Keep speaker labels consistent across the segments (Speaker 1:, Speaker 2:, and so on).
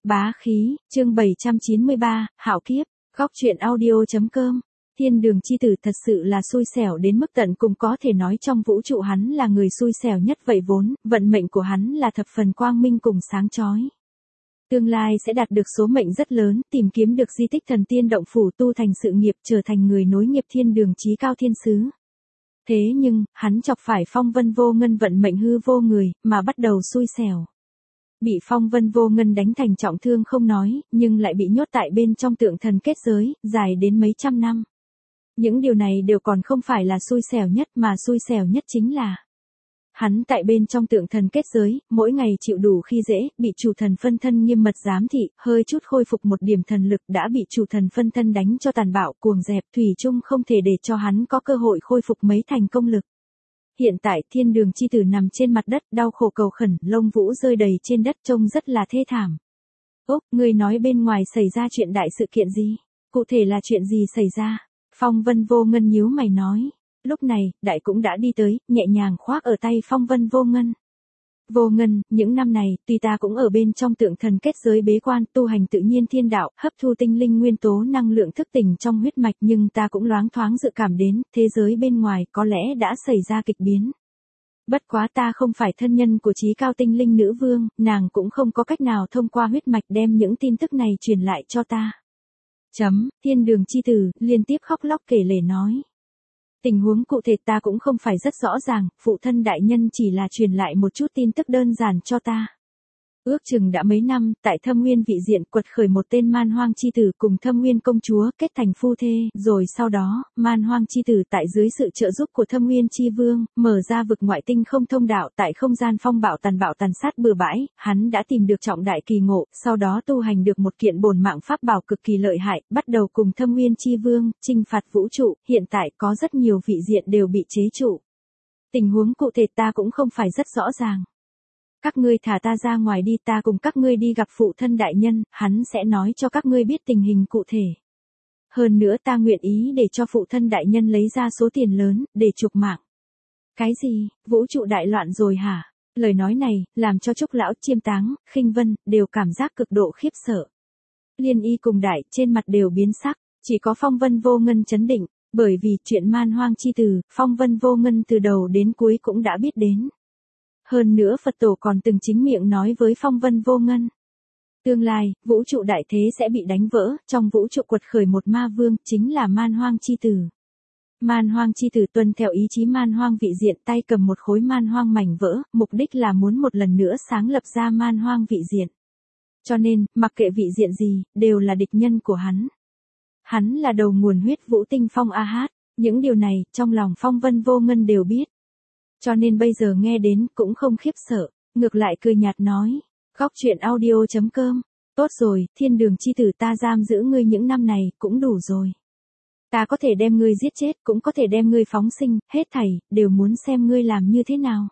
Speaker 1: Bá khí, chương 793, hạo kiếp, góc truyện audio.com. Thiên đường chi tử thật sự là xui xẻo đến mức tận cùng, có thể nói trong vũ trụ hắn là người xui xẻo nhất vậy vốn, vận mệnh của hắn là thập phần quang minh cùng sáng chói. Tương lai sẽ đạt được số mệnh rất lớn, tìm kiếm được di tích thần tiên động phủ, tu thành sự nghiệp, trở thành người nối nghiệp thiên đường chí cao thiên sứ. Thế nhưng, hắn chọc phải phong vân vô ngân vận mệnh hư vô người, mà bắt đầu xui xẻo. Bị phong vân vô ngân đánh thành trọng thương không nói, nhưng lại bị nhốt tại bên trong tượng thần kết giới, dài đến mấy trăm năm. Những điều này đều còn không phải là xui xẻo nhất, mà xui xẻo nhất chính là hắn tại bên trong tượng thần kết giới, mỗi ngày chịu đủ khi dễ, bị chủ thần phân thân nghiêm mật giám thị, hơi chút khôi phục một điểm thần lực đã bị chủ thần phân thân đánh cho tàn bạo cuồng dẹp, thủy chung không thể để cho hắn có cơ hội khôi phục mấy thành công lực. Hiện tại thiên đường chi tử nằm trên mặt đất, đau khổ cầu khẩn, lông vũ rơi đầy trên đất, trông rất là thê thảm. Ốc, người nói bên ngoài xảy ra chuyện đại sự kiện gì? Cụ thể là chuyện gì xảy ra? Phong vân vô ngân nhíu mày nói. Lúc này, đại cũng đã đi tới, nhẹ nhàng khoác ở tay phong vân vô ngân. Vô ngân, những năm này, tuy ta cũng ở bên trong tượng thần kết giới bế quan, tu hành tự nhiên thiên đạo, hấp thu tinh linh nguyên tố năng lượng thức tỉnh trong huyết mạch, nhưng ta cũng loáng thoáng dự cảm đến, thế giới bên ngoài có lẽ đã xảy ra kịch biến. Bất quá ta không phải thân nhân của chí cao tinh linh nữ vương, nàng cũng không có cách nào thông qua huyết mạch đem những tin tức này truyền lại cho ta. Thiên đường chi tử, liên tiếp khóc lóc kể lể nói. Tình huống cụ thể ta cũng không phải rất rõ ràng, phụ thân đại nhân chỉ là truyền lại một chút tin tức đơn giản cho ta. Ước chừng đã mấy năm, tại Thâm Nguyên vị diện quật khởi một tên man hoang chi tử cùng Thâm Nguyên công chúa kết thành phu thê, rồi sau đó, man hoang chi tử tại dưới sự trợ giúp của Thâm Nguyên chi vương, mở ra vực ngoại tinh không thông đạo, tại không gian phong bạo tàn sát bừa bãi, hắn đã tìm được trọng đại kỳ ngộ, sau đó tu hành được một kiện bổn mạng pháp bảo cực kỳ lợi hại, bắt đầu cùng Thâm Nguyên chi vương, chinh phạt vũ trụ, hiện tại có rất nhiều vị diện đều bị chế trụ. Tình huống cụ thể ta cũng không phải rất rõ ràng. Các ngươi thả ta ra ngoài đi, ta cùng các ngươi đi gặp phụ thân đại nhân, hắn sẽ nói cho các ngươi biết tình hình cụ thể. Hơn nữa ta nguyện ý để cho phụ thân đại nhân lấy ra số tiền lớn, để chuộc mạng. Cái gì, vũ trụ đại loạn rồi hả? Lời nói này, làm cho Trúc lão, Chiêm Táng, Khinh Vân, đều cảm giác cực độ khiếp sợ. Liên Y cùng Đại, trên mặt đều biến sắc, chỉ có Phong Vân vô ngân chấn định, bởi vì chuyện man hoang chi tử, Phong Vân vô ngân từ đầu đến cuối cũng đã biết đến. Hơn nữa Phật tổ còn từng chính miệng nói với phong vân vô ngân. Tương lai, vũ trụ đại thế sẽ bị đánh vỡ, trong vũ trụ quật khởi một ma vương, chính là man hoang chi tử. Man hoang chi tử tuân theo ý chí man hoang vị diện, tay cầm một khối man hoang mảnh vỡ, mục đích là muốn một lần nữa sáng lập ra man hoang vị diện. Cho nên, mặc kệ vị diện gì, đều là địch nhân của hắn. Hắn là đầu nguồn huyết vũ tinh phong A-hát, những điều này, trong lòng phong vân vô ngân đều biết. Cho nên bây giờ nghe đến cũng không khiếp sợ, ngược lại cười nhạt nói. Góc truyện audio.com. Tốt rồi, thiên đường chi tử, ta giam giữ ngươi những năm này, cũng đủ rồi. Ta có thể đem ngươi giết chết, cũng có thể đem ngươi phóng sinh, hết thảy, đều muốn xem ngươi làm như thế nào.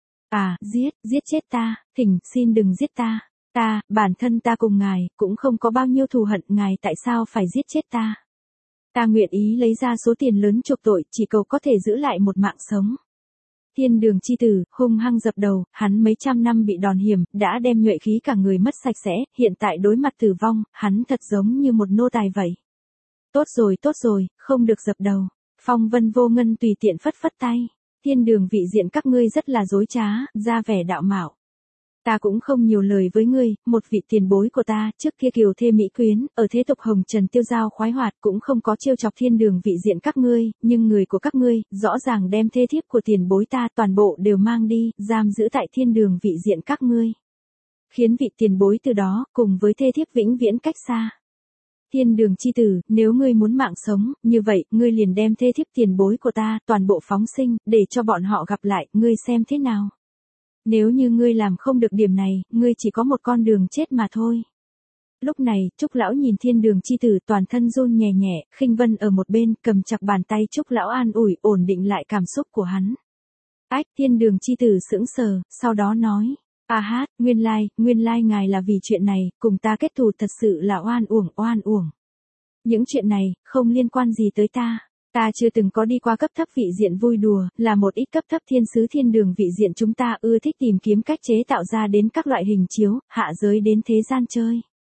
Speaker 1: À, giết chết ta, xin đừng giết ta. Bản thân ta cùng ngài, cũng không có bao nhiêu thù hận, ngài tại sao phải giết chết ta. Ta nguyện ý lấy ra số tiền lớn chuộc tội, chỉ cầu có thể giữ lại một mạng sống. Thiên đường chi tử, hung hăng dập đầu, hắn mấy trăm năm bị đòn hiểm, đã đem nhuệ khí cả người mất sạch sẽ, hiện tại đối mặt tử vong, hắn thật giống như một nô tài vậy. Tốt rồi, không được dập đầu. Phong vân vô ngân tùy tiện phất phất tay. Thiên đường vị diện các ngươi rất là dối trá, ra vẻ đạo mạo. Ta cũng không nhiều lời với ngươi, một vị tiền bối của ta, trước kia kiều thê mỹ quyến, ở thế tục hồng trần tiêu dao khoái hoạt, cũng không có trêu chọc thiên đường vị diện các ngươi, nhưng người của các ngươi, rõ ràng đem thê thiếp của tiền bối ta toàn bộ đều mang đi, giam giữ tại thiên đường vị diện các ngươi. Khiến vị tiền bối từ đó, cùng với thê thiếp vĩnh viễn cách xa. Thiên đường chi tử, nếu ngươi muốn mạng sống, như vậy, ngươi liền đem thê thiếp tiền bối của ta, toàn bộ phóng sinh, để cho bọn họ gặp lại, ngươi xem thế nào. Nếu như ngươi làm không được điểm này, ngươi chỉ có một con đường chết mà thôi. Lúc này, Trúc lão nhìn thiên đường chi tử toàn thân run nhẹ nhẹ, Khinh Vân ở một bên, cầm chặt bàn tay Trúc lão an ủi, ổn định lại cảm xúc của hắn. Ách, thiên đường chi tử sững sờ, sau đó nói. Hát, nguyên lai ngài là vì chuyện này, cùng ta kết thù thật sự là oan uổng. Những chuyện này, không liên quan gì tới ta. Ta chưa từng có đi qua cấp thấp vị diện vui đùa, là một ít cấp thấp thiên sứ thiên đường vị diện chúng ta ưa thích tìm kiếm cách chế tạo ra đến các loại hình chiếu, hạ giới đến thế gian chơi.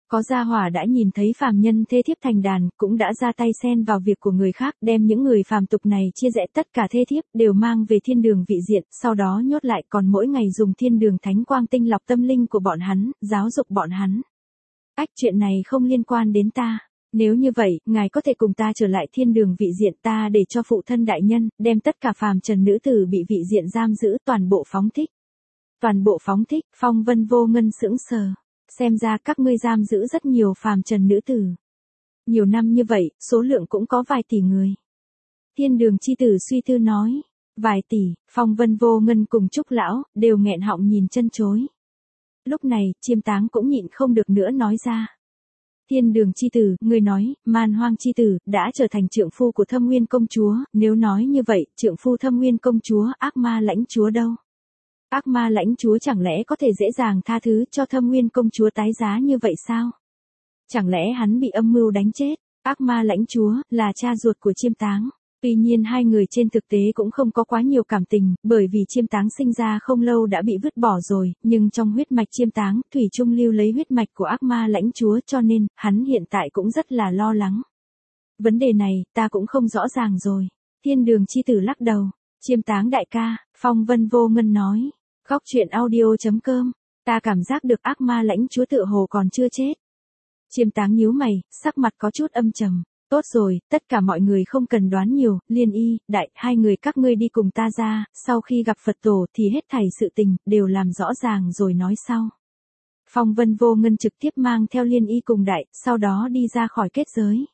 Speaker 1: Có gia hỏa đã nhìn thấy phàm nhân thê thiếp thành đàn, cũng đã ra tay xen vào việc của người khác, đem những người phàm tục này chia rẽ tất cả thê thiếp, đều mang về thiên đường vị diện, sau đó nhốt lại, còn mỗi ngày dùng thiên đường thánh quang tinh lọc tâm linh của bọn hắn, giáo dục bọn hắn. Chuyện này không liên quan đến ta. Nếu như vậy, ngài có thể cùng ta trở lại thiên đường vị diện, ta để cho phụ thân đại nhân, đem tất cả phàm trần nữ tử bị vị diện giam giữ toàn bộ phóng thích. Toàn bộ phóng thích, Phong Vân Vô Ngân sững sờ. Xem ra các ngươi giam giữ rất nhiều phàm trần nữ tử. Nhiều năm như vậy, số lượng cũng có vài tỷ người. Thiên đường chi tử suy tư nói. Vài tỷ, Phong Vân Vô Ngân cùng Trúc Lão, đều nghẹn họng nhìn chân chối. Lúc này, Chiêm Táng cũng nhịn không được nữa nói ra. Thiên đường chi tử, người nói, Man Hoang chi tử, đã trở thành trượng phu của Thâm Nguyên công chúa, nếu nói như vậy, trượng phu Thâm Nguyên công chúa, ác ma lãnh chúa đâu? Ác ma lãnh chúa chẳng lẽ có thể dễ dàng tha thứ cho Thâm Nguyên công chúa tái giá như vậy sao? Chẳng lẽ hắn bị âm mưu đánh chết? Ác ma lãnh chúa, là cha ruột của Chiêm Táng. Tuy nhiên hai người trên thực tế cũng không có quá nhiều cảm tình, bởi vì Chiêm Táng sinh ra không lâu đã bị vứt bỏ rồi, nhưng trong huyết mạch Chiêm Táng, thủy chung lưu lấy huyết mạch của ác ma lãnh chúa, cho nên, hắn hiện tại cũng rất là lo lắng. Vấn đề này, ta cũng không rõ ràng rồi. Thiên đường chi tử lắc đầu. Chiêm Táng đại ca, Phong Vân Vô Ngân nói. Góc truyện audio.com, ta cảm giác được ác ma lãnh chúa tựa hồ còn chưa chết. Chiêm Táng nhíu mày, sắc mặt có chút âm trầm. Tốt rồi, tất cả mọi người không cần đoán nhiều, Liên Y, Đại, hai người các ngươi đi cùng ta ra, sau khi gặp Phật tổ thì hết thảy sự tình, đều làm rõ ràng rồi nói sau. Phong Vân Vô Ngân trực tiếp mang theo Liên Y cùng Đại, sau đó đi ra khỏi kết giới.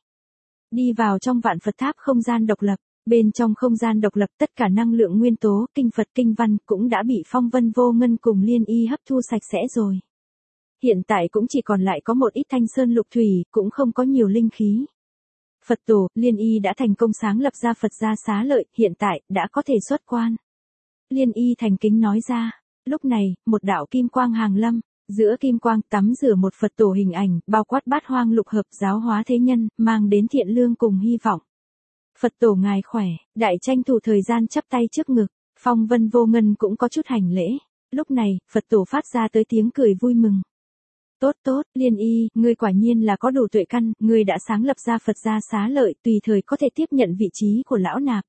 Speaker 1: Đi vào trong vạn Phật tháp không gian độc lập. Bên trong không gian độc lập tất cả năng lượng nguyên tố, kinh Phật kinh văn cũng đã bị Phong Vân Vô Ngân cùng Liên Y hấp thu sạch sẽ rồi. Hiện tại cũng chỉ còn lại có một ít thanh sơn lục thủy, cũng không có nhiều linh khí. Phật tổ, Liên Y đã thành công sáng lập ra Phật gia xá lợi, hiện tại, đã có thể xuất quan. Liên Y thành kính nói ra. Lúc này, một đạo kim quang hàng lâm. Giữa kim quang tắm rửa một Phật tổ hình ảnh, bao quát bát hoang lục hợp giáo hóa thế nhân, mang đến thiện lương cùng hy vọng. Phật tổ ngài khỏe, Đại tranh thủ thời gian chắp tay trước ngực, Phong Vân Vô Ngân cũng có chút hành lễ. Lúc này, Phật tổ phát ra tới tiếng cười vui mừng. Tốt tốt, Liên Y, ngươi quả nhiên là có đủ tuệ căn, ngươi đã sáng lập ra Phật gia xá lợi, tùy thời có thể tiếp nhận vị trí của lão nạp.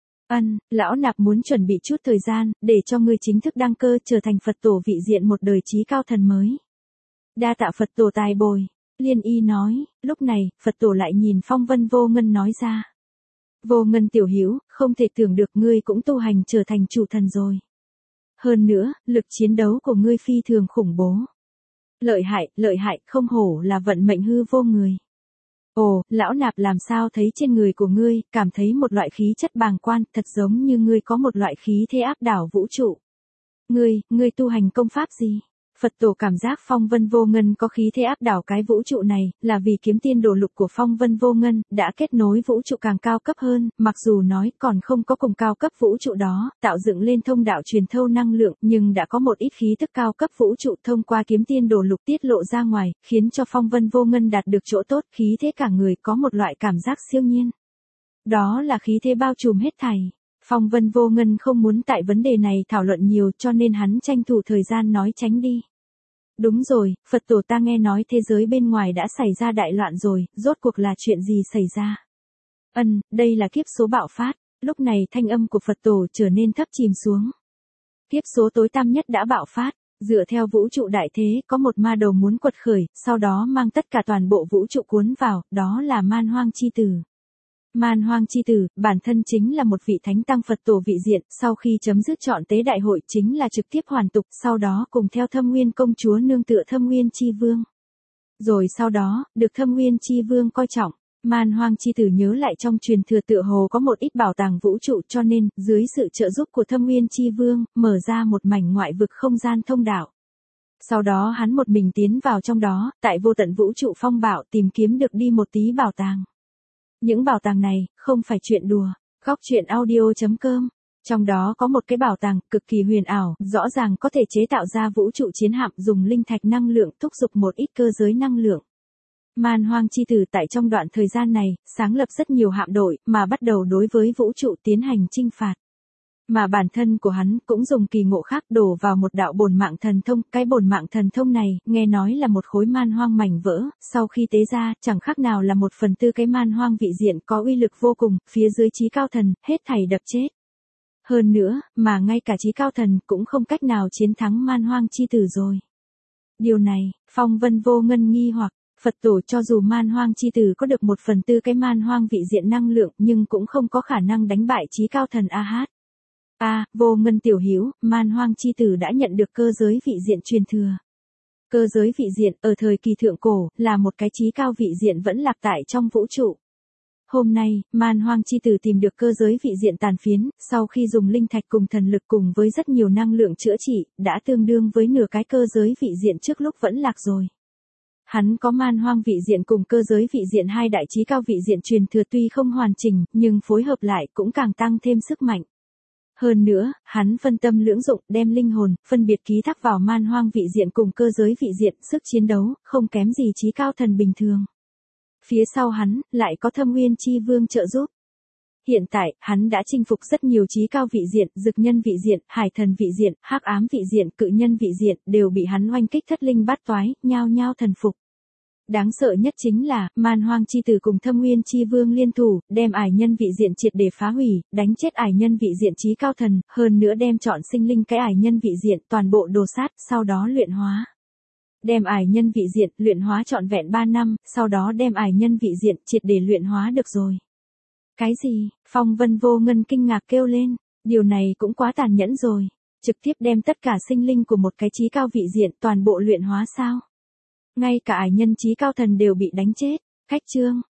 Speaker 1: Lão nạp muốn chuẩn bị chút thời gian, để cho ngươi chính thức đăng cơ trở thành Phật tổ vị diện một đời trí cao thần mới. Đa tạ Phật tổ tài bồi, Liên Y nói, lúc này, Phật tổ lại nhìn Phong Vân Vô Ngân nói ra. Vô Ngân tiểu hữu, không thể tưởng được ngươi cũng tu hành trở thành chủ thần rồi. Hơn nữa, lực chiến đấu của ngươi phi thường khủng bố. Lợi hại, không hổ là vận mệnh hư vô người. Ồ, lão nạp làm sao thấy trên người của ngươi, cảm thấy một loại khí chất bàng quan, thật giống như ngươi có một loại khí thế áp đảo vũ trụ. Ngươi tu hành công pháp gì? Phật tổ cảm giác Phong Vân Vô Ngân có khí thế áp đảo cái vũ trụ này, là vì kiếm tiên đồ lục của Phong Vân Vô Ngân, đã kết nối vũ trụ càng cao cấp hơn, mặc dù nói còn không có cùng cao cấp vũ trụ đó, tạo dựng lên thông đạo truyền thâu năng lượng, nhưng đã có một ít khí tức cao cấp vũ trụ thông qua kiếm tiên đồ lục tiết lộ ra ngoài, khiến cho Phong Vân Vô Ngân đạt được chỗ tốt, khí thế cả người có một loại cảm giác siêu nhiên. Đó là khí thế bao trùm hết thảy. Phong Vân Vô Ngân không muốn tại vấn đề này thảo luận nhiều cho nên hắn tranh thủ thời gian nói tránh đi. Đúng rồi, Phật tổ ta nghe nói thế giới bên ngoài đã xảy ra đại loạn rồi, rốt cuộc là chuyện gì xảy ra? Đây là kiếp số bạo phát, lúc này thanh âm của Phật tổ trở nên thấp chìm xuống. Kiếp số tối tăm nhất đã bạo phát, dựa theo vũ trụ đại thế, có một ma đầu muốn quật khởi, sau đó mang tất cả toàn bộ vũ trụ cuốn vào, đó là Man Hoang chi tử. Man Hoang chi tử, bản thân chính là một vị thánh tăng Phật tổ vị diện, sau khi chấm dứt trọn tế đại hội chính là trực tiếp hoàn tục, sau đó cùng theo Thâm Nguyên công chúa nương tựa Thâm Nguyên chi vương. Rồi sau đó, được Thâm Nguyên chi vương coi trọng, Man Hoang chi tử nhớ lại trong truyền thừa tựa hồ có một ít bảo tàng vũ trụ cho nên, dưới sự trợ giúp của Thâm Nguyên chi vương, mở ra một mảnh ngoại vực không gian thông đạo. Sau đó hắn một mình tiến vào trong đó, tại vô tận vũ trụ phong bạo tìm kiếm được đi một tí bảo tàng. Những bảo tàng này, không phải chuyện đùa. Góc truyện audio.com. Trong đó có một cái bảo tàng cực kỳ huyền ảo, rõ ràng có thể chế tạo ra vũ trụ chiến hạm dùng linh thạch năng lượng thúc giục một ít cơ giới năng lượng. Man Hoang chi tử tại trong đoạn thời gian này, sáng lập rất nhiều hạm đội, mà bắt đầu đối với vũ trụ tiến hành chinh phạt. Mà bản thân của hắn cũng dùng kỳ ngộ khác đổ vào một đạo bổn mạng thần thông, cái bổn mạng thần thông này, nghe nói là một khối man hoang mảnh vỡ, sau khi tế ra, chẳng khác nào là 1/4 cái man hoang vị diện có uy lực vô cùng, phía dưới chí cao thần, hết thảy đập chết. Hơn nữa, mà ngay cả chí cao thần cũng không cách nào chiến thắng man hoang chi tử rồi. Điều này, Phong Vân Vô Ngân nghi hoặc, Phật tổ cho dù man hoang chi tử có được 1/4 cái man hoang vị diện năng lượng nhưng cũng không có khả năng đánh bại chí cao thần A Hát. Vô Ngân tiểu hữu, man hoang chi tử đã nhận được cơ giới vị diện truyền thừa. Cơ giới vị diện, ở thời kỳ thượng cổ, là một cái chí cao vị diện vẫn lạc tại trong vũ trụ. Hôm nay, man hoang chi tử tìm được cơ giới vị diện tàn phiến, sau khi dùng linh thạch cùng thần lực cùng với rất nhiều năng lượng chữa trị, đã tương đương với nửa cái cơ giới vị diện trước lúc vẫn lạc rồi. Hắn có man hoang vị diện cùng cơ giới vị diện hai đại chí cao vị diện truyền thừa tuy không hoàn chỉnh, nhưng phối hợp lại cũng càng tăng thêm sức mạnh. Hơn nữa, hắn phân tâm lưỡng dụng, đem linh hồn, phân biệt ký thác vào man hoang vị diện cùng cơ giới vị diện, sức chiến đấu, không kém gì chí cao thần bình thường. Phía sau hắn, lại có Thâm Uyên Chi Vương trợ giúp. Hiện tại, hắn đã chinh phục rất nhiều chí cao vị diện, dực nhân vị diện, hải thần vị diện, hắc ám vị diện, cự nhân vị diện, đều bị hắn oanh kích thất linh bát toái, nhao nhao thần phục. Đáng sợ nhất chính là, man hoang chi tử cùng Thâm Uyên Chi Vương liên thủ, đem ải nhân vị diện triệt để phá hủy, đánh chết ải nhân vị diện chí cao thần, hơn nữa đem chọn sinh linh cái ải nhân vị diện toàn bộ đồ sát, sau đó luyện hóa. Đem ải nhân vị diện luyện hóa trọn vẹn 3 năm, sau đó đem ải nhân vị diện triệt để luyện hóa được rồi. Cái gì? Phong Vân Vô Ngân kinh ngạc kêu lên, điều này cũng quá tàn nhẫn rồi, trực tiếp đem tất cả sinh linh của một cái chí cao vị diện toàn bộ luyện hóa sao? Ngay cả ải nhân chí cao thần đều bị đánh chết. Khách chương